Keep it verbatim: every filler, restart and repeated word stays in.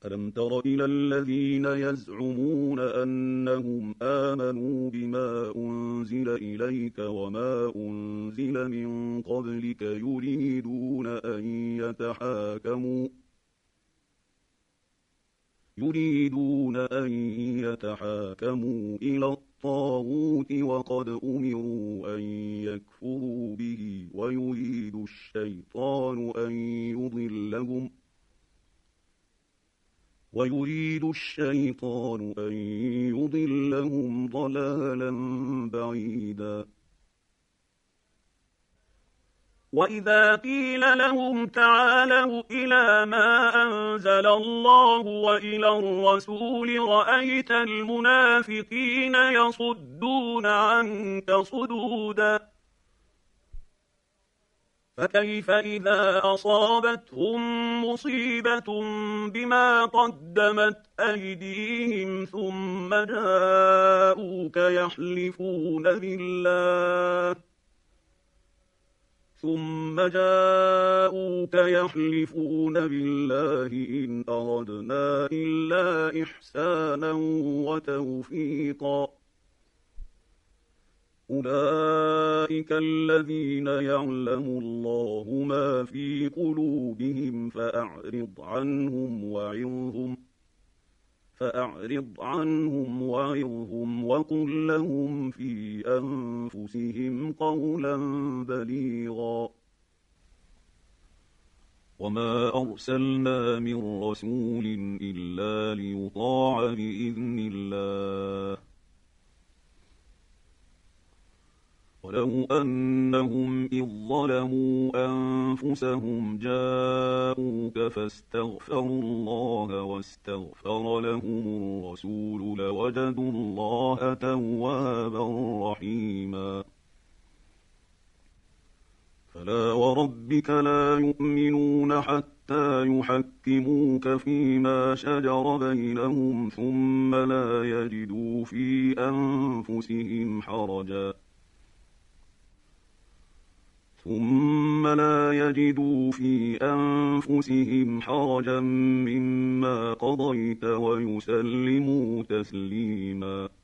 ألم تر إلى الذين يزعمون أنهم آمنوا بما أنزل إليك وما أنزل من قبلك يريدون أن يتحاكموا يريدون أن يتحاكموا إلى الطاغوت وقد أمروا أن يكفروا به ويريد الشيطان أن يضلهم ويريد الشيطان أن يضلهم ضلالا بعيدا. وإذا قيل لهم تعالوا إلى ما أنزل الله وإلى الرسول رأيت المنافقين يصدون عنك صدودا. فكيف إذا أصابتهم مصيبة بما قدمت أيديهم ثم جاءوك يحلفون بالله ثم جاءوك يحلفون بالله إن أردنا إلا إحسانا وتوفيقا. أولئك الذين يعلم الله ما في قلوبهم فأعرض عنهم وعظهم فأعرض عنهم وعظهم وقل لهم في أنفسهم قولا بليغا. وما أرسلنا من رسول إلا ليطاع بإذن الله ولو أنهم إذ ظلموا أنفسهم جاءوك فاستغفروا الله واستغفر لهم الرسول لوجدوا الله توابا رحيما. فلا وربك لا يؤمنون حتى يحكموك فيما شجر بينهم ثم لا يجدوا في أنفسهم حرجا ثم لا يجدوا في أنفسهم حرجا مما قضيت ويسلموا تسليما.